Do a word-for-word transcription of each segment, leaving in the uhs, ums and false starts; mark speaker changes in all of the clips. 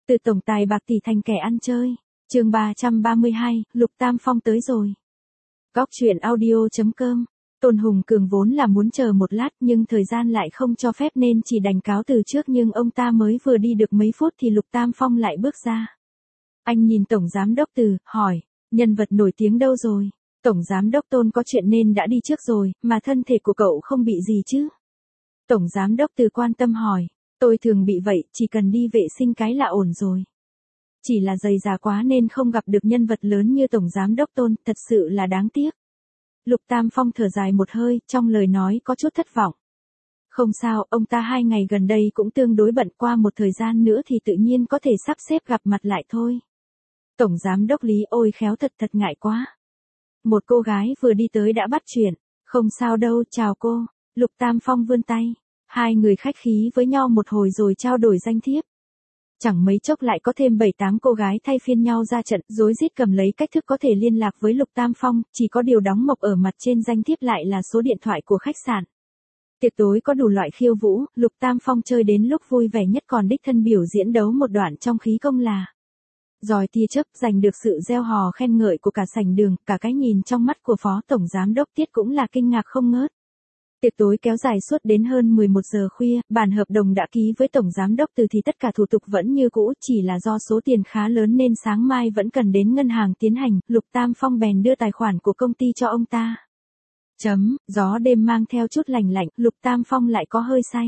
Speaker 1: Từ tổng tài bạc tỷ thành kẻ ăn chơi. Chương ba trăm ba mươi hai, Lục Tam Phong tới rồi. Góc truyện audio.com. Tôn Hùng Cường vốn là muốn chờ một lát nhưng thời gian lại không cho phép nên chỉ đành cáo từ trước, nhưng ông ta mới vừa đi được mấy phút thì Lục Tam Phong lại bước ra. Anh nhìn Tổng Giám đốc Từ, hỏi, nhân vật nổi tiếng đâu rồi? Tổng Giám đốc Tôn có chuyện nên đã đi trước rồi, mà thân thể của cậu không bị gì chứ? Tổng Giám đốc Từ quan tâm hỏi, tôi thường bị vậy, chỉ cần đi vệ sinh cái là ổn rồi. Chỉ là dày già quá nên không gặp được nhân vật lớn như Tổng Giám đốc Tôn, thật sự là đáng tiếc. Lục Tam Phong thở dài một hơi, trong lời nói có chút thất vọng. Không sao, ông ta hai ngày gần đây cũng tương đối bận, qua một thời gian nữa thì tự nhiên có thể sắp xếp gặp mặt lại thôi. Tổng Giám đốc Lý, ôi khéo thật thật ngại quá. Một cô gái vừa đi tới đã bắt chuyện, không sao đâu, chào cô. Lục Tam Phong vươn tay, hai người khách khí với nhau một hồi rồi trao đổi danh thiếp. Chẳng mấy chốc lại có thêm bảy tám cô gái thay phiên nhau ra trận, rối rít cầm lấy cách thức có thể liên lạc với Lục Tam Phong, chỉ có điều đóng mộc ở mặt trên danh thiếp lại là số điện thoại của khách sạn. Tiệc tối có đủ loại khiêu vũ, Lục Tam Phong chơi đến lúc vui vẻ nhất còn đích thân biểu diễn đấu một đoạn trong khí công là giỏi tia chớp, giành được sự reo hò khen ngợi của cả sảnh đường, cả cái nhìn trong mắt của Phó Tổng Giám đốc Tiết cũng là kinh ngạc không ngớt. Tiệc tối kéo dài suốt đến hơn mười một giờ khuya, bản hợp đồng đã ký với Tổng Giám đốc Từ thì tất cả thủ tục vẫn như cũ, chỉ là do số tiền khá lớn nên sáng mai vẫn cần đến ngân hàng tiến hành, Lục Tam Phong bèn đưa tài khoản của công ty cho ông ta. Chấm, gió đêm mang theo chút lành lạnh, Lục Tam Phong lại có hơi say.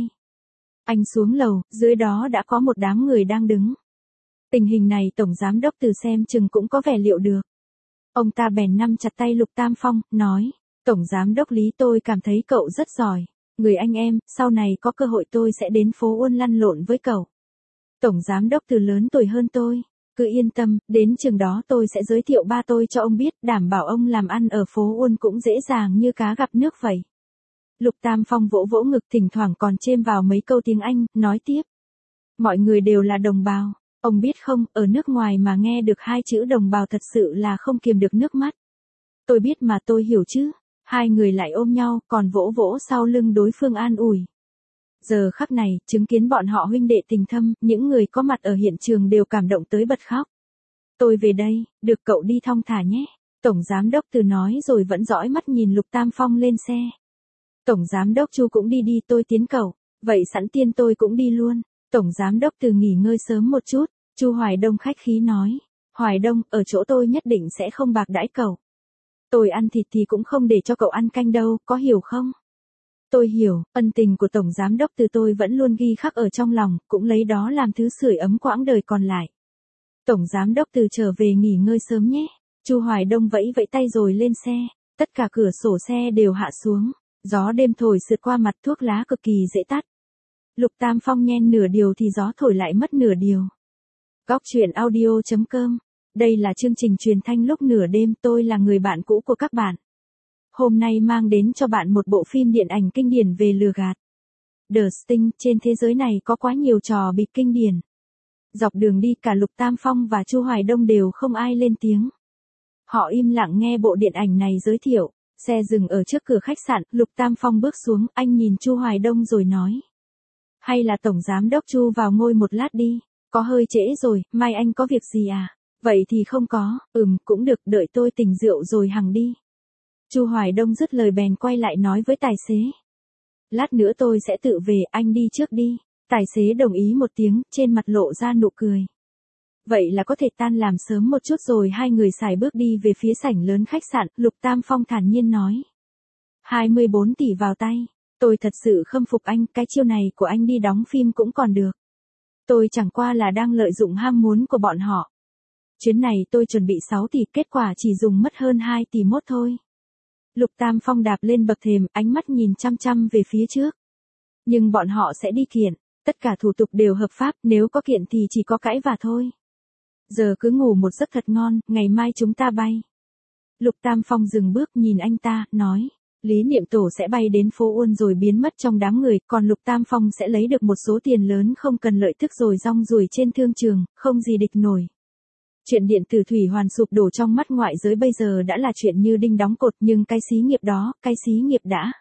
Speaker 1: Anh xuống lầu, dưới đó đã có một đám người đang đứng. Tình hình này Tổng Giám đốc Từ xem chừng cũng có vẻ liệu được. Ông ta bèn nắm chặt tay Lục Tam Phong, nói. Tổng Giám đốc Lý, tôi cảm thấy cậu rất giỏi. Người anh em, sau này có cơ hội tôi sẽ đến phố Uôn lăn lộn với cậu. Tổng Giám đốc Từ lớn tuổi hơn tôi. Cứ yên tâm, đến chừng đó tôi sẽ giới thiệu ba tôi cho ông biết, đảm bảo ông làm ăn ở phố Uôn cũng dễ dàng như cá gặp nước vậy. Lục Tam Phong vỗ vỗ ngực, thỉnh thoảng còn chêm vào mấy câu tiếng Anh, nói tiếp. Mọi người đều là đồng bào. Ông biết không, ở nước ngoài mà nghe được hai chữ đồng bào thật sự là không kiềm được nước mắt. Tôi biết mà, tôi hiểu chứ. Hai người lại ôm nhau, còn vỗ vỗ sau lưng đối phương an ủi. Giờ khắc này, chứng kiến bọn họ huynh đệ tình thâm, những người có mặt ở hiện trường đều cảm động tới bật khóc. Tôi về đây, được cậu đi thong thả nhé. Tổng Giám đốc Từ nói rồi vẫn dõi mắt nhìn Lục Tam Phong lên xe. Tổng Giám đốc Chu cũng đi đi, tôi tiến cậu. Vậy sẵn tiên tôi cũng đi luôn. Tổng Giám đốc Từ nghỉ ngơi sớm một chút. Chu Hoài Đông khách khí nói. Hoài Đông, ở chỗ tôi nhất định sẽ không bạc đãi cậu. Tôi ăn thịt thì cũng không để cho cậu ăn canh đâu, có hiểu không? Tôi hiểu, ân tình của Tổng Giám đốc Từ tôi vẫn luôn ghi khắc ở trong lòng, cũng lấy đó làm thứ sưởi ấm quãng đời còn lại. Tổng Giám đốc Từ trở về nghỉ ngơi sớm nhé. Chu Hoài Đông vẫy vẫy tay rồi lên xe, tất cả cửa sổ xe đều hạ xuống, gió đêm thổi sượt qua mặt, thuốc lá cực kỳ dễ tắt. Lục Tam Phong nhen nửa điều thì gió thổi lại mất nửa điều. Góc truyện audio.com. Đây là chương trình truyền thanh lúc nửa đêm, tôi là người bạn cũ của các bạn. Hôm nay mang đến cho bạn một bộ phim điện ảnh kinh điển về lừa gạt. The Sting, trên thế giới này có quá nhiều trò bịp kinh điển. Dọc đường đi cả Lục Tam Phong và Chu Hoài Đông đều không ai lên tiếng. Họ im lặng nghe bộ điện ảnh này giới thiệu, xe dừng ở trước cửa khách sạn, Lục Tam Phong bước xuống, anh nhìn Chu Hoài Đông rồi nói. Hay là Tổng Giám đốc Chu vào ngồi một lát đi, có hơi trễ rồi, mai anh có việc gì à? Vậy thì không có, ừm, cũng được, đợi tôi tỉnh rượu rồi hằng đi. Chu Hoài Đông dứt lời bèn quay lại nói với tài xế. Lát nữa tôi sẽ tự về, anh đi trước đi. Tài xế đồng ý một tiếng, trên mặt lộ ra nụ cười. Vậy là có thể tan làm sớm một chút rồi hai người xài bước đi về phía sảnh lớn khách sạn, Lục Tam Phong thản nhiên nói. hai mươi bốn tỷ vào tay, tôi thật sự khâm phục anh, cái chiêu này của anh đi đóng phim cũng còn được. Tôi chẳng qua là đang lợi dụng ham muốn của bọn họ. Chuyến này tôi chuẩn bị sáu tỷ, kết quả chỉ dùng mất hơn hai tỷ mốt thôi. Lục Tam Phong đạp lên bậc thềm, ánh mắt nhìn chăm chăm về phía trước. Nhưng bọn họ sẽ đi kiện, tất cả thủ tục đều hợp pháp, nếu có kiện thì chỉ có cãi vả thôi. Giờ cứ ngủ một giấc thật ngon, ngày mai chúng ta bay. Lục Tam Phong dừng bước nhìn anh ta, nói. Lý Niệm Tổ sẽ bay đến phố Uôn rồi biến mất trong đám người, còn Lục Tam Phong sẽ lấy được một số tiền lớn không cần lợi tức rồi rong ruổi trên thương trường, không gì địch nổi. Chuyện điện tử thủy hoàn sụp đổ trong mắt ngoại giới bây giờ đã là chuyện như đinh đóng cột, nhưng cái xí nghiệp đó, cái xí nghiệp đã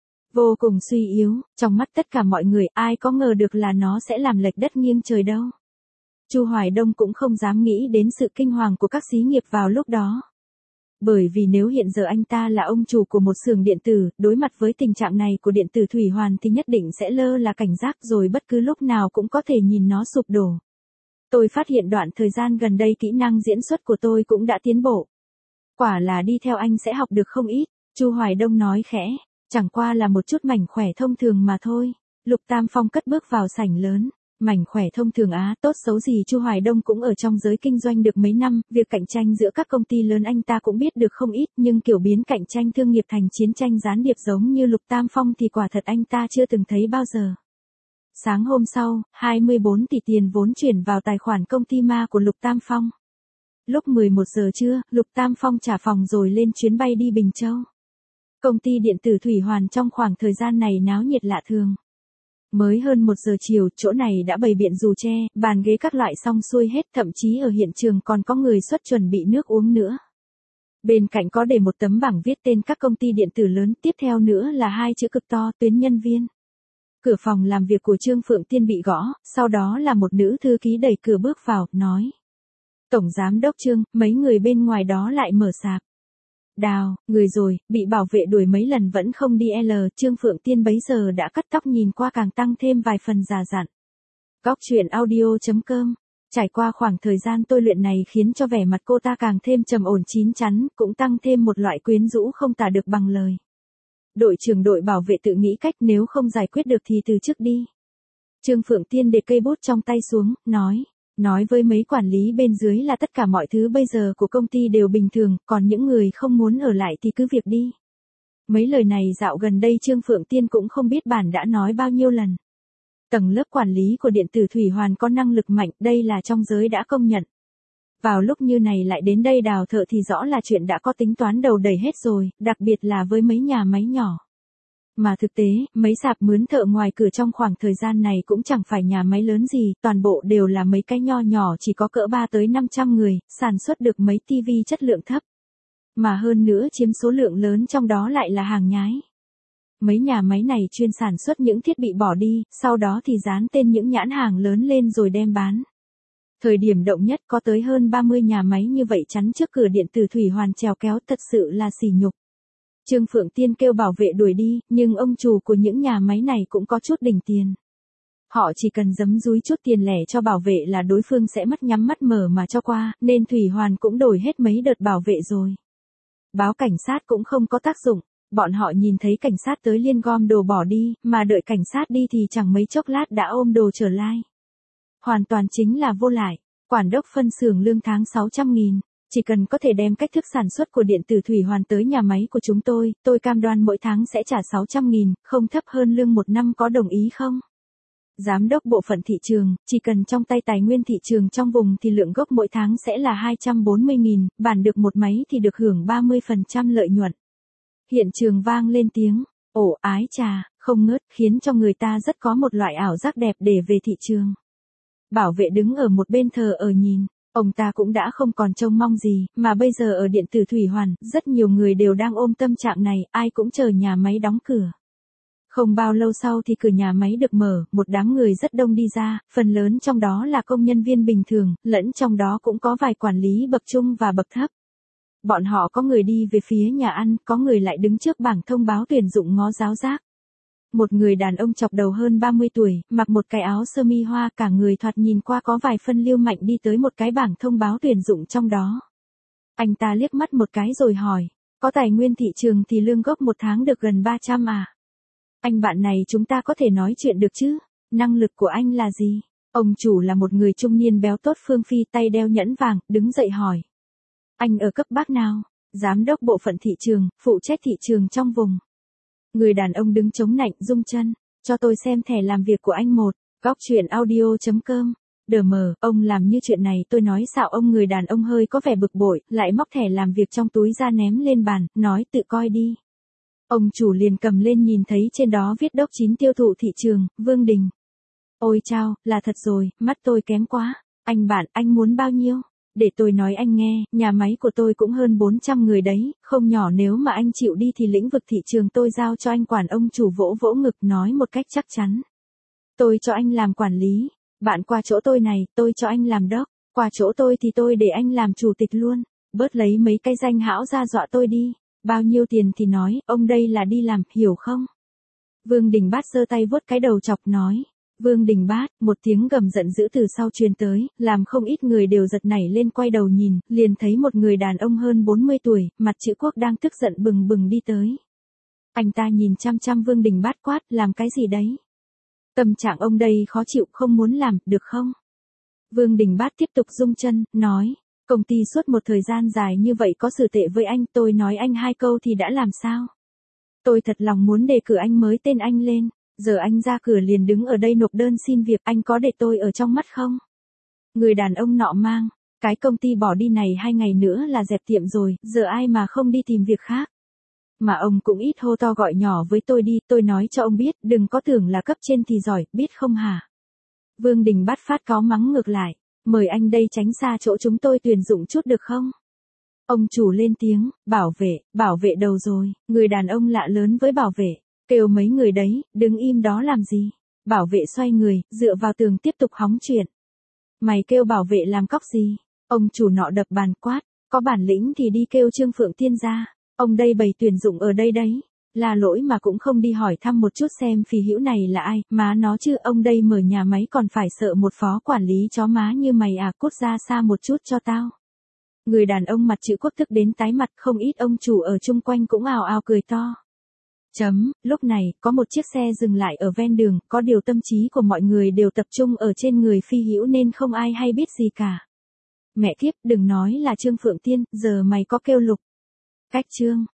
Speaker 1: vô cùng suy yếu, trong mắt tất cả mọi người, ai có ngờ được là nó sẽ làm lệch đất nghiêng trời đâu. Chu Hoài Đông cũng không dám nghĩ đến sự kinh hoàng của các xí nghiệp vào lúc đó. Bởi vì nếu hiện giờ anh ta là ông chủ của một xưởng điện tử, đối mặt với tình trạng này của điện tử Thủy Hoàn thì nhất định sẽ lơ là cảnh giác rồi bất cứ lúc nào cũng có thể nhìn nó sụp đổ. Tôi phát hiện đoạn thời gian gần đây kỹ năng diễn xuất của tôi cũng đã tiến bộ. Quả là đi theo anh sẽ học được không ít, Chu Hoài Đông nói khẽ, chẳng qua là một chút mảnh khỏe thông thường mà thôi. Lục Tam Phong cất bước vào sảnh lớn. Mảnh khỏe thông thường á, tốt xấu gì Chu Hoài Đông cũng ở trong giới kinh doanh được mấy năm, việc cạnh tranh giữa các công ty lớn anh ta cũng biết được không ít, nhưng kiểu biến cạnh tranh thương nghiệp thành chiến tranh gián điệp giống như Lục Tam Phong thì quả thật anh ta chưa từng thấy bao giờ. Sáng hôm sau, hai mươi bốn tỷ tiền vốn chuyển vào tài khoản công ty ma của Lục Tam Phong. Lúc mười một giờ trưa, Lục Tam Phong trả phòng rồi lên chuyến bay đi Bình Châu. Công ty điện tử Thủy Hoàn trong khoảng thời gian này náo nhiệt lạ thường. Mới hơn một giờ chiều, chỗ này đã bày biện dù tre, bàn ghế các loại xong xuôi hết, thậm chí ở hiện trường còn có người xuất chuẩn bị nước uống nữa. Bên cạnh có để một tấm bảng viết tên các công ty điện tử lớn, tiếp theo nữa là hai chữ cực to, tuyến nhân viên. Cửa phòng làm việc của Trương Phượng Tiên bị gõ, sau đó là một nữ thư ký đẩy cửa bước vào, nói. Tổng giám đốc Trương, mấy người bên ngoài đó lại mở sạp. Đào, người rồi, bị bảo vệ đuổi mấy lần vẫn không đi L, Trương Phượng Tiên bấy giờ đã cắt tóc nhìn qua càng tăng thêm vài phần già dặn. Góc truyện audio.com. Trải qua khoảng thời gian tôi luyện này khiến cho vẻ mặt cô ta càng thêm trầm ổn chín chắn, cũng tăng thêm một loại quyến rũ không tả được bằng lời. Đội trưởng đội bảo vệ tự nghĩ cách, nếu không giải quyết được thì từ chức đi. Trương Phượng Tiên để cây bút trong tay xuống, nói. Nói với mấy quản lý bên dưới là tất cả mọi thứ bây giờ của công ty đều bình thường, còn những người không muốn ở lại thì cứ việc đi. Mấy lời này dạo gần đây Trương Phượng Tiên cũng không biết bản đã nói bao nhiêu lần. Tầng lớp quản lý của điện tử Thủy Hoàn có năng lực mạnh, đây là trong giới đã công nhận. Vào lúc như này lại đến đây đào thợ thì rõ là chuyện đã có tính toán đầu đầy hết rồi, đặc biệt là với mấy nhà máy nhỏ. Mà thực tế, mấy sạp mướn thợ ngoài cửa trong khoảng thời gian này cũng chẳng phải nhà máy lớn gì, toàn bộ đều là mấy cái nho nhỏ chỉ có cỡ ba tới năm trăm người, sản xuất được mấy tivi chất lượng thấp. Mà hơn nữa chiếm số lượng lớn trong đó lại là hàng nhái. Mấy nhà máy này chuyên sản xuất những thiết bị bỏ đi, sau đó thì dán tên những nhãn hàng lớn lên rồi đem bán. Thời điểm động nhất có tới hơn ba mươi nhà máy như vậy chắn trước cửa điện tử Thủy Hoàn trèo kéo, thật sự là sỉ nhục. Trương Phượng Tiên kêu bảo vệ đuổi đi, nhưng ông chủ của những nhà máy này cũng có chút đỉnh tiền. Họ chỉ cần giấm dúi chút tiền lẻ cho bảo vệ là đối phương sẽ mắt nhắm mắt mở mà cho qua, nên Thủy Hoàn cũng đổi hết mấy đợt bảo vệ rồi. Báo cảnh sát cũng không có tác dụng, bọn họ nhìn thấy cảnh sát tới liên gom đồ bỏ đi, mà đợi cảnh sát đi thì chẳng mấy chốc lát đã ôm đồ trở lại. Hoàn toàn chính là vô lại, quản đốc phân xưởng lương tháng sáu trăm nghìn. Chỉ cần có thể đem cách thức sản xuất của điện tử Thủy Hoàn tới nhà máy của chúng tôi, tôi cam đoan mỗi tháng sẽ trả sáu trăm nghìn, không thấp hơn lương một năm, có đồng ý không? Giám đốc bộ phận thị trường, chỉ cần trong tay tài nguyên thị trường trong vùng thì lượng gốc mỗi tháng sẽ là hai trăm bốn mươi nghìn, bản được một máy thì được hưởng ba mươi phần trăm lợi nhuận. Hiện trường vang lên tiếng, ồ ái trà, không ngớt, khiến cho người ta rất có một loại ảo giác đẹp để về thị trường. Bảo vệ đứng ở một bên thờ ở nhìn. Ông ta cũng đã không còn trông mong gì, mà bây giờ ở điện tử Thủy Hoàn, rất nhiều người đều đang ôm tâm trạng này, ai cũng chờ nhà máy đóng cửa. Không bao lâu sau thì cửa nhà máy được mở, một đám người rất đông đi ra, phần lớn trong đó là công nhân viên bình thường, lẫn trong đó cũng có vài quản lý bậc trung và bậc thấp. Bọn họ có người đi về phía nhà ăn, có người lại đứng trước bảng thông báo tuyển dụng ngó giáo giác. Một người đàn ông chọc đầu hơn ba mươi tuổi, mặc một cái áo sơ mi hoa, cả người thoạt nhìn qua có vài phân liêu mạnh đi tới một cái bảng thông báo tuyển dụng trong đó. Anh ta liếc mắt một cái rồi hỏi, có tài nguyên thị trường thì lương gốc một tháng được gần ba trăm à? Anh bạn này chúng ta có thể nói chuyện được chứ? Năng lực của anh là gì? Ông chủ là một người trung niên béo tốt phương phi, tay đeo nhẫn vàng, đứng dậy hỏi. Anh ở cấp bác nào? Giám đốc bộ phận thị trường, phụ trách thị trường trong vùng. Người đàn ông đứng chống nạnh, rung chân, cho tôi xem thẻ làm việc của anh một, góc truyện audio.com. Đờ mờ, ông làm như chuyện này tôi nói xạo ông. Người đàn ông hơi có vẻ bực bội, lại móc thẻ làm việc trong túi ra ném lên bàn, nói tự coi đi. Ông chủ liền cầm lên nhìn thấy trên đó viết đốc chín tiêu thụ thị trường, Vương Đình. Ôi chao, là thật rồi, mắt tôi kém quá. Anh bạn, anh muốn bao nhiêu? Để tôi nói anh nghe, nhà máy của tôi cũng hơn bốn trăm người đấy, không nhỏ, nếu mà anh chịu đi thì lĩnh vực thị trường tôi giao cho anh quản. Ông chủ vỗ vỗ ngực nói một cách chắc chắn. Tôi cho anh làm quản lý. Bạn qua chỗ tôi này, tôi cho anh làm đốc, qua chỗ tôi thì tôi để anh làm chủ tịch luôn, bớt lấy mấy cái danh hão ra dọa tôi đi, bao nhiêu tiền thì nói, ông đây là đi làm, hiểu không? Vương Đình Bát giơ tay vuốt cái đầu chọc nói. Vương Đình Bát, một tiếng gầm giận dữ từ sau truyền tới, làm không ít người đều giật nảy lên quay đầu nhìn, liền thấy một người đàn ông hơn bốn mươi tuổi, mặt chữ quốc đang tức giận bừng bừng đi tới. Anh ta nhìn chăm chăm Vương Đình Bát quát, làm cái gì đấy? Tâm trạng ông đây khó chịu, không muốn làm, được không? Vương Đình Bát tiếp tục rung chân, nói, công ty suốt một thời gian dài như vậy có xử tệ với anh, tôi nói anh hai câu thì đã làm sao? Tôi thật lòng muốn đề cử anh mới tên anh lên, giờ anh ra cửa liền đứng ở đây nộp đơn xin việc, anh có để tôi ở trong mắt không? Người đàn ông nọ mang, cái công ty bỏ đi này hai ngày nữa là dẹp tiệm rồi, giờ ai mà không đi tìm việc khác. Mà ông cũng ít hô to gọi nhỏ với tôi đi, tôi nói cho ông biết, đừng có tưởng là cấp trên thì giỏi, biết không hả? Vương Đình Bát phát có mắng ngược lại, mời anh đây tránh xa chỗ chúng tôi tuyển dụng chút được không? Ông chủ lên tiếng, bảo vệ, bảo vệ đầu rồi, người đàn ông lạ lớn với bảo vệ, kêu mấy người đấy, đứng im đó làm gì? Bảo vệ xoay người, dựa vào tường tiếp tục hóng chuyện. Mày kêu bảo vệ làm cóc gì? Ông chủ nọ đập bàn quát, có bản lĩnh thì đi kêu Trương Phượng Tiên ra, ông đây bày tuyển dụng ở đây đấy. Là lỗi mà cũng không đi hỏi thăm một chút xem phì hữu này là ai, má nó chứ, ông đây mở nhà máy còn phải sợ một phó quản lý chó má như mày à, cút ra xa một chút cho tao. Người đàn ông mặt chữ quốc tức đến tái mặt, không ít ông chủ ở chung quanh cũng ào ào cười to. Chấm, lúc này, có một chiếc xe dừng lại ở ven đường, có điều tâm trí của mọi người đều tập trung ở trên người phi hữu nên không ai hay biết gì cả. Mẹ kiếp, đừng nói là Trương Phượng Tiên, giờ mày có kêu Lục Cách Trương.